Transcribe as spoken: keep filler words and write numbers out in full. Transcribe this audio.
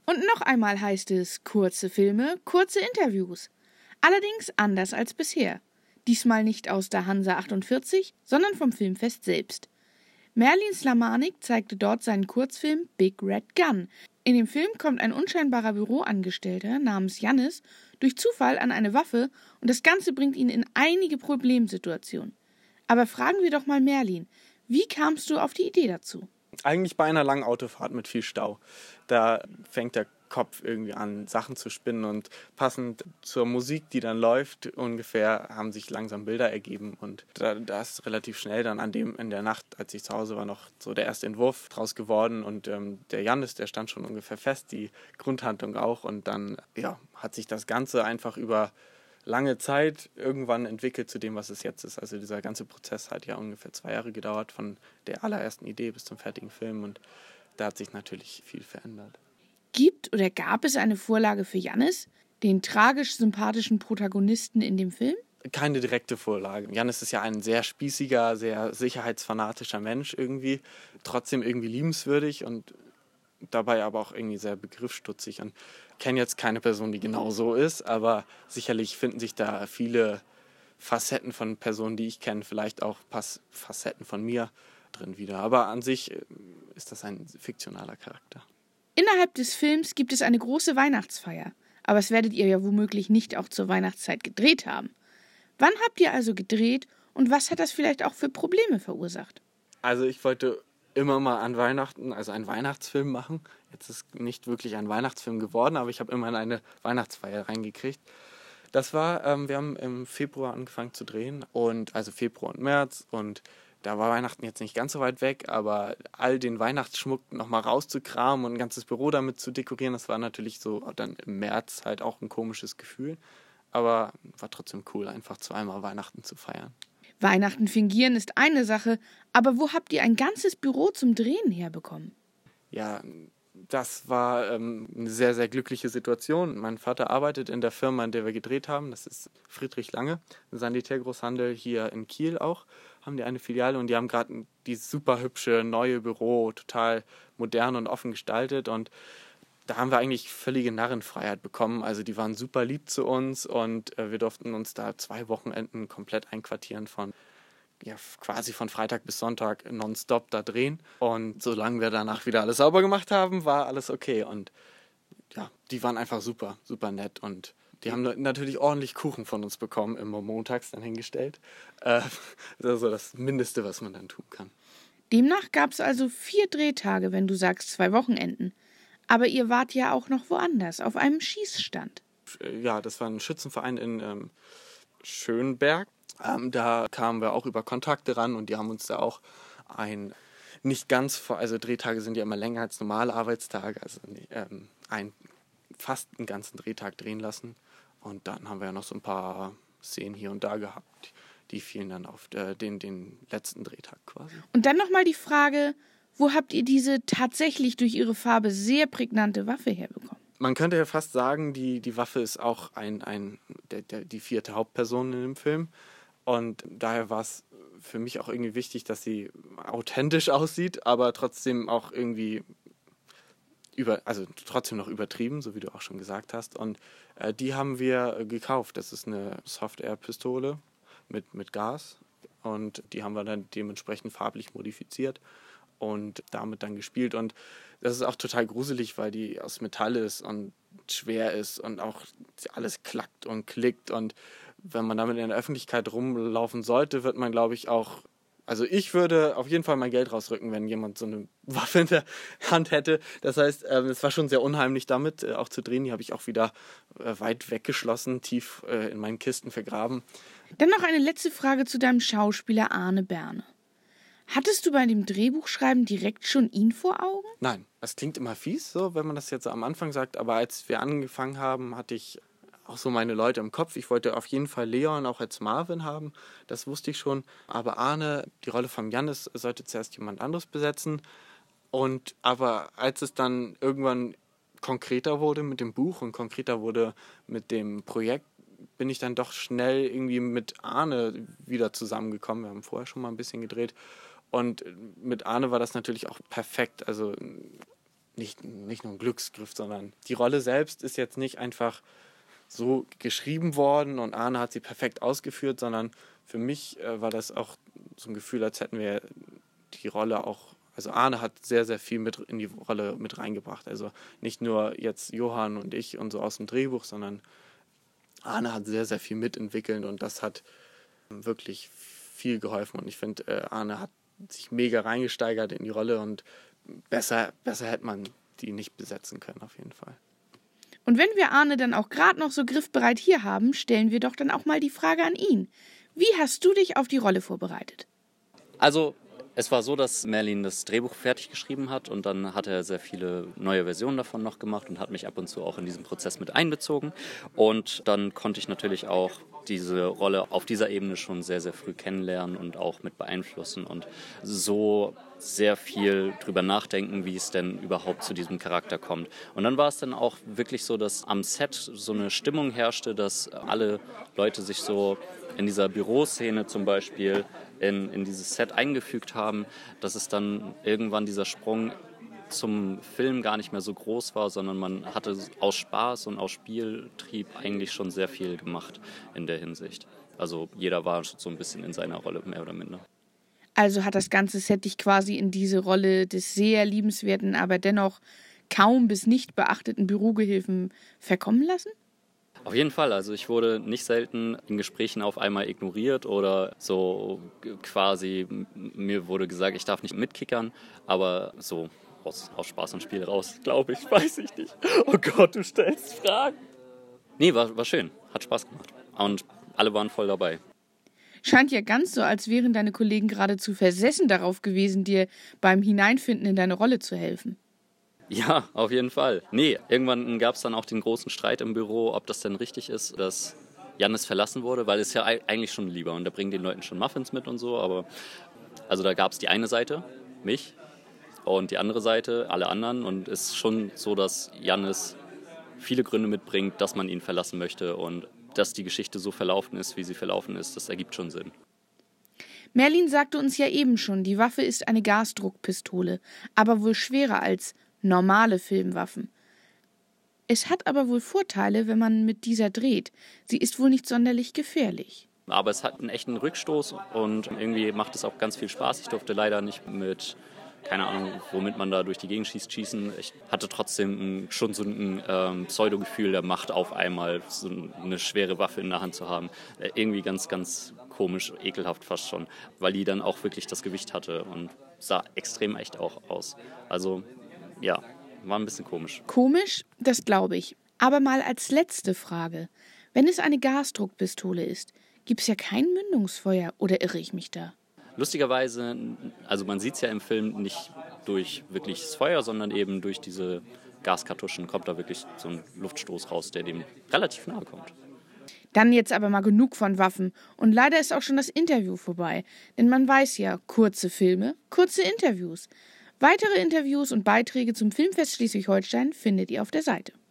Und noch einmal heißt es kurze Filme, kurze Interviews. Allerdings anders als bisher. Diesmal nicht aus der Hansa achtundvierzig, sondern vom Filmfest selbst. Merlin Slamanik zeigte dort seinen Kurzfilm Big Red Gun. In dem Film kommt ein unscheinbarer Büroangestellter namens Jannis durch Zufall an eine Waffe und das Ganze bringt ihn in einige Problemsituationen. Aber fragen wir doch mal Merlin, wie kamst du auf die Idee dazu? Eigentlich bei einer langen Autofahrt mit viel Stau. Da fängt der Kopf irgendwie an, Sachen zu spinnen und passend zur Musik, die dann läuft, ungefähr haben sich langsam Bilder ergeben und da, da ist relativ schnell dann an dem in der Nacht, als ich zu Hause war, noch so der erste Entwurf draus geworden und ähm, der Jannis, der stand schon ungefähr fest, die Grundhandlung auch und dann ja, hat sich das Ganze einfach über lange Zeit irgendwann entwickelt zu dem, was es jetzt ist. Also dieser ganze Prozess hat ja ungefähr zwei Jahre gedauert, von der allerersten Idee bis zum fertigen Film und da hat sich natürlich viel verändert. Gibt oder gab es eine Vorlage für Jannis, den tragisch-sympathischen Protagonisten in dem Film? Keine direkte Vorlage. Jannis ist ja ein sehr spießiger, sehr sicherheitsfanatischer Mensch irgendwie, trotzdem irgendwie liebenswürdig und dabei aber auch irgendwie sehr begriffsstutzig. Und ich kenne jetzt keine Person, die genau so ist, aber sicherlich finden sich da viele Facetten von Personen, die ich kenne, vielleicht auch Facetten von mir drin wieder. Aber an sich ist das ein fiktionaler Charakter. Innerhalb des Films gibt es eine große Weihnachtsfeier, aber das werdet ihr ja womöglich nicht auch zur Weihnachtszeit gedreht haben. Wann habt ihr also gedreht und was hat das vielleicht auch für Probleme verursacht? Also ich wollte immer mal an Weihnachten, also einen Weihnachtsfilm machen. Jetzt ist nicht wirklich ein Weihnachtsfilm geworden, aber ich habe immer in eine Weihnachtsfeier reingekriegt. Das war, ähm, wir haben im Februar angefangen zu drehen und also Februar und März und da war Weihnachten jetzt nicht ganz so weit weg, aber all den Weihnachtsschmuck nochmal rauszukramen und ein ganzes Büro damit zu dekorieren, das war natürlich so dann im März halt auch ein komisches Gefühl. Aber war trotzdem cool, einfach zweimal Weihnachten zu feiern. Weihnachten fingieren ist eine Sache, aber wo habt ihr ein ganzes Büro zum Drehen herbekommen? Ja, das war ähm, eine sehr, sehr glückliche Situation. Mein Vater arbeitet in der Firma, in der wir gedreht haben. Das ist Friedrich Lange, ein Sanitärgroßhandel hier in Kiel auch. Haben die eine Filiale und die haben gerade dieses super hübsche neue Büro, total modern und offen gestaltet und da haben wir eigentlich völlige Narrenfreiheit bekommen. Also die waren super lieb zu uns und äh, wir durften uns da zwei Wochenenden komplett einquartieren von ja, quasi von Freitag bis Sonntag nonstop da drehen. Und solange wir danach wieder alles sauber gemacht haben, war alles okay. Und ja, die waren einfach super, super nett und die haben natürlich ordentlich Kuchen von uns bekommen, immer montags dann hingestellt. Äh, das ist so das Mindeste, was man dann tun kann. Demnach gab es also vier Drehtage, wenn du sagst zwei Wochenenden. Aber ihr wart ja auch noch woanders, auf einem Schießstand. Ja, das war ein Schützenverein in ähm, Schönberg. Ähm, da kamen wir auch über Kontakte ran und die haben uns da auch ein, nicht ganz, also Drehtage sind ja immer länger als normale Arbeitstage, also ähm, ein, fast einen ganzen Drehtag drehen lassen. Und dann haben wir ja noch so ein paar Szenen hier und da gehabt, die fielen dann auf äh, den, den letzten Drehtag quasi. Und dann nochmal die Frage, wo habt ihr diese tatsächlich durch ihre Farbe sehr prägnante Waffe herbekommen? Man könnte ja fast sagen, die, die Waffe ist auch ein, ein, der, der, die vierte Hauptperson in dem Film. Und daher war es für mich auch irgendwie wichtig, dass sie authentisch aussieht, aber trotzdem auch irgendwie über, also trotzdem noch übertrieben, so wie du auch schon gesagt hast. Und äh, die haben wir gekauft. Das ist eine Soft-Air-Pistole mit, mit Gas. Und die haben wir dann dementsprechend farblich modifiziert und damit dann gespielt. Und das ist auch total gruselig, weil die aus Metall ist und schwer ist und auch alles klackt und klickt. Und wenn man damit in der Öffentlichkeit rumlaufen sollte, wird man, glaube ich, auch... Also ich würde auf jeden Fall mein Geld rausrücken, wenn jemand so eine Waffe in der Hand hätte. Das heißt, es war schon sehr unheimlich damit, äh, auch zu drehen. Die habe ich auch wieder äh, weit weggeschlossen, tief äh, in meinen Kisten vergraben. Dann noch eine letzte Frage zu deinem Schauspieler Arne Berne. Hattest du bei dem Drehbuchschreiben direkt schon ihn vor Augen? Nein, das klingt immer fies, so, wenn man das jetzt am Anfang sagt. Aber als wir angefangen haben, hatte ich auch so meine Leute im Kopf. Ich wollte auf jeden Fall Leon auch als Marvin haben, das wusste ich schon. Aber Arne, die Rolle von Jannis, sollte zuerst jemand anderes besetzen. Und aber als es dann irgendwann konkreter wurde mit dem Buch und konkreter wurde mit dem Projekt, bin ich dann doch schnell irgendwie mit Arne wieder zusammengekommen. Wir haben vorher schon mal ein bisschen gedreht. Und mit Arne war das natürlich auch perfekt. Also nicht, nicht nur ein Glücksgriff, sondern die Rolle selbst ist jetzt nicht einfach so geschrieben worden und Arne hat sie perfekt ausgeführt, sondern für mich äh, war das auch so ein Gefühl, als hätten wir die Rolle auch, also Arne hat sehr, sehr viel mit in die Rolle mit reingebracht. Also nicht nur jetzt Johann und ich und so aus dem Drehbuch, sondern Arne hat sehr, sehr viel mitentwickelt und das hat wirklich viel geholfen. Und ich finde, äh, Arne hat sich mega reingesteigert in die Rolle und besser, besser hätte man die nicht besetzen können, auf jeden Fall. Und wenn wir Arne dann auch gerade noch so griffbereit hier haben, stellen wir doch dann auch mal die Frage an ihn. Wie hast du dich auf die Rolle vorbereitet? Also, es war so, dass Merlin das Drehbuch fertig geschrieben hat und dann hat er sehr viele neue Versionen davon noch gemacht und hat mich ab und zu auch in diesen Prozess mit einbezogen. Und dann konnte ich natürlich auch diese Rolle auf dieser Ebene schon sehr, sehr früh kennenlernen und auch mit beeinflussen und so sehr viel drüber nachdenken, wie es denn überhaupt zu diesem Charakter kommt. Und dann war es dann auch wirklich so, dass am Set so eine Stimmung herrschte, dass alle Leute sich so in dieser Büroszene zum Beispiel in, in dieses Set eingefügt haben, dass es dann irgendwann dieser Sprung zum Film gar nicht mehr so groß war, sondern man hatte aus Spaß und aus Spieltrieb eigentlich schon sehr viel gemacht in der Hinsicht. Also jeder war so ein bisschen in seiner Rolle, mehr oder minder. Also hat das ganze Set dich quasi in diese Rolle des sehr liebenswerten, aber dennoch kaum bis nicht beachteten Bürogehilfen verkommen lassen? Auf jeden Fall. Also ich wurde nicht selten in Gesprächen auf einmal ignoriert oder so quasi, mir wurde gesagt, ich darf nicht mitkickern, aber so aus, aus Spaß und Spiel raus, glaube ich, weiß ich nicht. Oh Gott, du stellst Fragen. Nee, war, war schön, hat Spaß gemacht und alle waren voll dabei. Scheint ja ganz so, als wären deine Kollegen geradezu versessen darauf gewesen, dir beim Hineinfinden in deine Rolle zu helfen. Ja, auf jeden Fall. Nee, irgendwann gab es dann auch den großen Streit im Büro, ob das denn richtig ist, dass Jannis verlassen wurde, weil es ja eigentlich schon lieber und der bringt den Leuten schon Muffins mit und so, aber also da gab es die eine Seite, mich, und die andere Seite, alle anderen, und es ist schon so, dass Jannis viele Gründe mitbringt, dass man ihn verlassen möchte und dass die Geschichte so verlaufen ist, wie sie verlaufen ist, das ergibt schon Sinn. Merlin sagte uns ja eben schon, die Waffe ist eine Gasdruckpistole, aber wohl schwerer als normale Filmwaffen. Es hat aber wohl Vorteile, wenn man mit dieser dreht. Sie ist wohl nicht sonderlich gefährlich. Aber es hat einen echten Rückstoß und irgendwie macht es auch ganz viel Spaß. Ich durfte leider nicht mit, keine Ahnung, womit man da durch die Gegend schießt, schießen. Ich hatte trotzdem schon so ein ähm, Pseudo-Gefühl der Macht auf einmal, so eine schwere Waffe in der Hand zu haben. Äh, irgendwie ganz, ganz komisch, ekelhaft fast schon, weil die dann auch wirklich das Gewicht hatte und sah extrem echt auch aus. Also ja, war ein bisschen komisch. Komisch, das glaube ich. Aber mal als letzte Frage. Wenn es eine Gasdruckpistole ist, gibt es ja kein Mündungsfeuer, oder irre ich mich da? Lustigerweise, also man sieht es ja im Film nicht durch wirkliches Feuer, sondern eben durch diese Gaskartuschen kommt da wirklich so ein Luftstoß raus, der dem relativ nahe kommt. Dann jetzt aber mal genug von Waffen. Und leider ist auch schon das Interview vorbei. Denn man weiß ja, kurze Filme, kurze Interviews. Weitere Interviews und Beiträge zum Filmfest Schleswig-Holstein findet ihr auf der Seite.